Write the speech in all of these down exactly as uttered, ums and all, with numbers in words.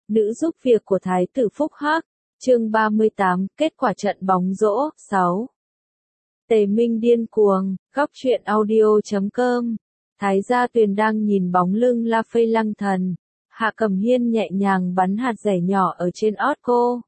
Nữ giúp việc của Thái tử Phúc Hắc, chương ba mươi tám, kết quả trận bóng rổ, sáu. Tề Minh điên cuồng, góc truyện audio chấm com. Thái Gia Tuyền đang nhìn bóng lưng La Phây Lăng Thần. Hạ Cẩm Hiên nhẹ nhàng bắn hạt rẻ nhỏ ở trên ót cô.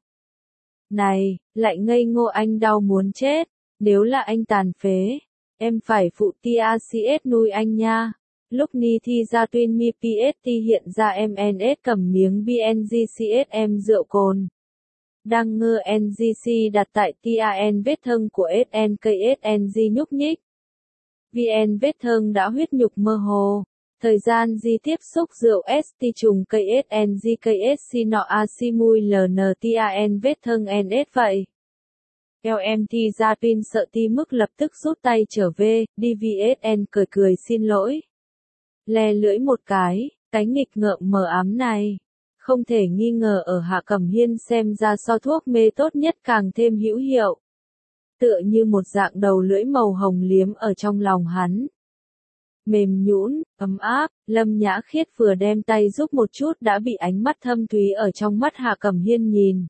Này, lại ngây ngô, anh đau muốn chết. Nếu là anh tàn phế, em phải phụ tê a xê ét nuôi anh nha. Lúc Ni thi ra tuyên mi pê ét tê hiện ra em en ét cầm miếng bê en giê xê ét em rượu cồn. Đang ngơ en giê xê đặt tại tê a en vết thương của ét en ca ét en giê nhúc nhích. vê en vết thương đã huyết nhục mơ hồ. Thời gian di tiếp xúc rượu ét tê trùng ca ét en giê ca ét xê nọ a xê mùi lờ en tê a en vết thương en ét vậy. eo em thi ra tuyên sợ ti mức lập tức rút tay trở về, đê vê ét en cười cười xin lỗi. Le lưỡi một cái, cái nghịch ngợm mờ ám này. Không thể nghi ngờ ở Hạ Cẩm Hiên xem ra so thuốc mê tốt nhất càng thêm hữu hiệu. Tựa như một dạng đầu lưỡi màu hồng liếm ở trong lòng hắn. Mềm nhũn, ấm áp, Lâm Nhã Khiết vừa đem tay giúp một chút đã bị ánh mắt thâm thúy ở trong mắt Hạ Cẩm Hiên nhìn.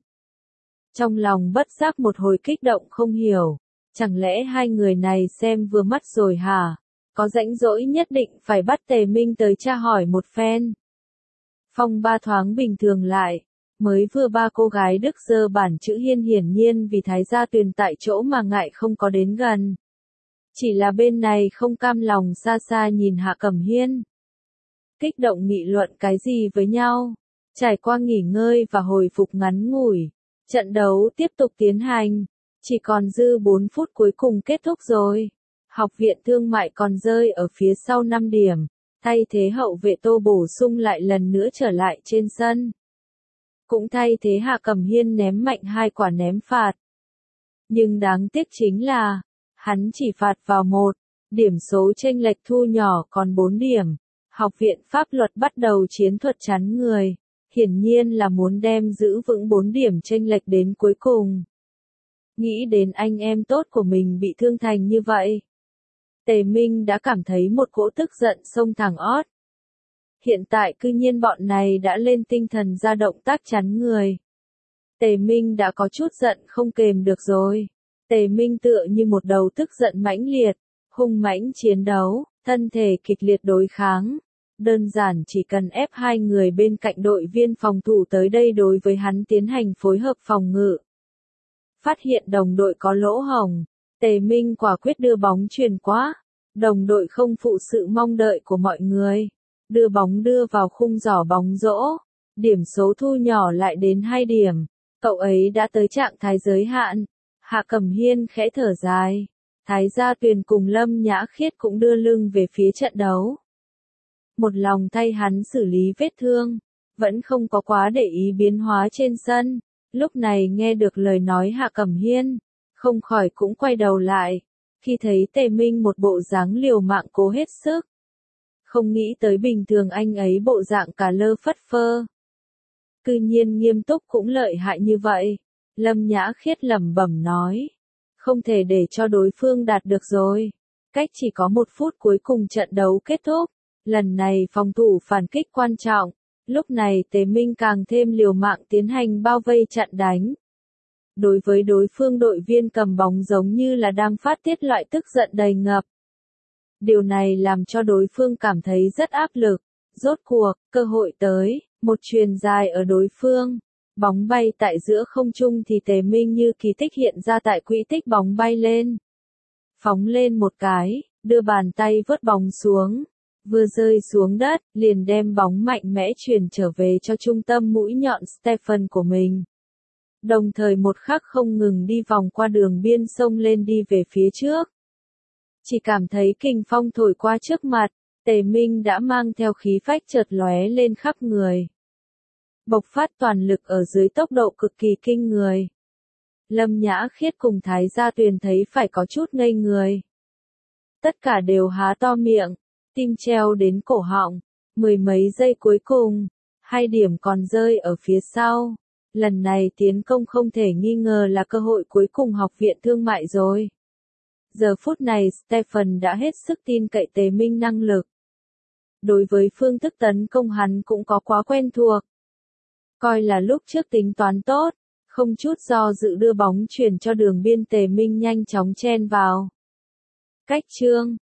Trong lòng bất giác một hồi kích động không hiểu. Chẳng lẽ hai người này xem vừa mắt rồi hả? Có rãnh rỗi nhất định phải bắt Tề Minh tới tra hỏi một phen. Phong ba thoáng bình thường lại. Mới vừa ba cô gái Đức giơ bản chữ Hiên hiển nhiên vì Thái Gia Tuyền tại chỗ mà ngại không có đến gần. Chỉ là bên này không cam lòng xa xa nhìn Hạ Cẩm Hiên. Kích động nghị luận cái gì với nhau. Trải qua nghỉ ngơi và hồi phục ngắn ngủi. Trận đấu tiếp tục tiến hành. Chỉ còn dư bốn phút cuối cùng kết thúc rồi. Học viện Thương mại còn rơi ở phía sau năm điểm. Thay thế hậu vệ Tô bổ sung lại lần nữa trở lại trên sân. Cũng thay thế Hạ Cẩm Hiên ném mạnh hai quả ném phạt. Nhưng đáng tiếc chính là, hắn chỉ phạt vào một, điểm số chênh lệch thu nhỏ còn bốn điểm. Học viện Pháp luật bắt đầu chiến thuật chắn người, hiển nhiên là muốn đem giữ vững bốn điểm chênh lệch đến cuối cùng. Nghĩ đến anh em tốt của mình bị thương thành như vậy. Tề Minh đã cảm thấy một cỗ tức giận xông thẳng ót. Hiện tại cư nhiên bọn này đã lên tinh thần ra động tác chắn người. Tề Minh đã có chút giận không kềm được rồi. Tề Minh tựa như một đầu tức giận mãnh liệt, hung mãnh chiến đấu, thân thể kịch liệt đối kháng. Đơn giản chỉ cần ép hai người bên cạnh đội viên phòng thủ tới đây đối với hắn tiến hành phối hợp phòng ngự. Phát hiện đồng đội có lỗ hổng. Tề Minh quả quyết đưa bóng chuyền qua. Đồng đội không phụ sự mong đợi của mọi người. Đưa bóng đưa vào khung giỏ bóng rổ. Điểm số thu nhỏ lại đến hai điểm. Cậu ấy đã tới trạng thái giới hạn. Hạ Cẩm Hiên khẽ thở dài. Thái Gia Tuyền cùng Lâm Nhã Khiết cũng đưa lưng về phía trận đấu. Một lòng thay hắn xử lý vết thương. Vẫn không có quá để ý biến hóa trên sân. Lúc này nghe được lời nói Hạ Cẩm Hiên. Không khỏi cũng quay đầu lại. Khi thấy Tề Minh một bộ dáng liều mạng cố hết sức. Không nghĩ tới bình thường anh ấy bộ dạng cả lơ phất phơ. Cư nhiên nghiêm túc cũng lợi hại như vậy. Lâm Nhã Khiết lẩm bẩm nói. Không thể để cho đối phương đạt được rồi. Cách chỉ có một phút cuối cùng trận đấu kết thúc. Lần này phòng thủ phản kích quan trọng. Lúc này Tề Minh càng thêm liều mạng tiến hành bao vây chặn đánh. Đối với đối phương đội viên cầm bóng giống như là đang phát tiết loại tức giận đầy ngập. Điều này làm cho đối phương cảm thấy rất áp lực. Rốt cuộc, cơ hội tới, một chuyền dài ở đối phương. Bóng bay tại giữa không trung thì Tề Minh như kỳ tích hiện ra tại quỹ tích bóng bay lên. Phóng lên một cái, đưa bàn tay vớt bóng xuống. Vừa rơi xuống đất, liền đem bóng mạnh mẽ chuyền trở về cho trung tâm mũi nhọn Stephen của mình. Đồng thời một khắc không ngừng đi vòng qua đường biên sông lên đi về phía trước. Chỉ cảm thấy kình phong thổi qua trước mặt, Tề Minh đã mang theo khí phách chợt lóe lên khắp người. Bộc phát toàn lực ở dưới tốc độ cực kỳ kinh người. Lâm Nhã Khiết cùng Thái Gia Tuyền thấy phải có chút ngây người. Tất cả đều há to miệng, tim treo đến cổ họng. Mười mấy giây cuối cùng, hai điểm còn rơi ở phía sau. Lần này tiến công không thể nghi ngờ là cơ hội cuối cùng Học viện Thương mại rồi. Giờ phút này Stephen đã hết sức tin cậy Tề Minh năng lực. Đối với phương thức tấn công hắn cũng có quá quen thuộc. coi là lúc trước tính toán tốt, không chút do dự đưa bóng chuyển cho đường biên. Tề Minh nhanh chóng chen vào. Cách chương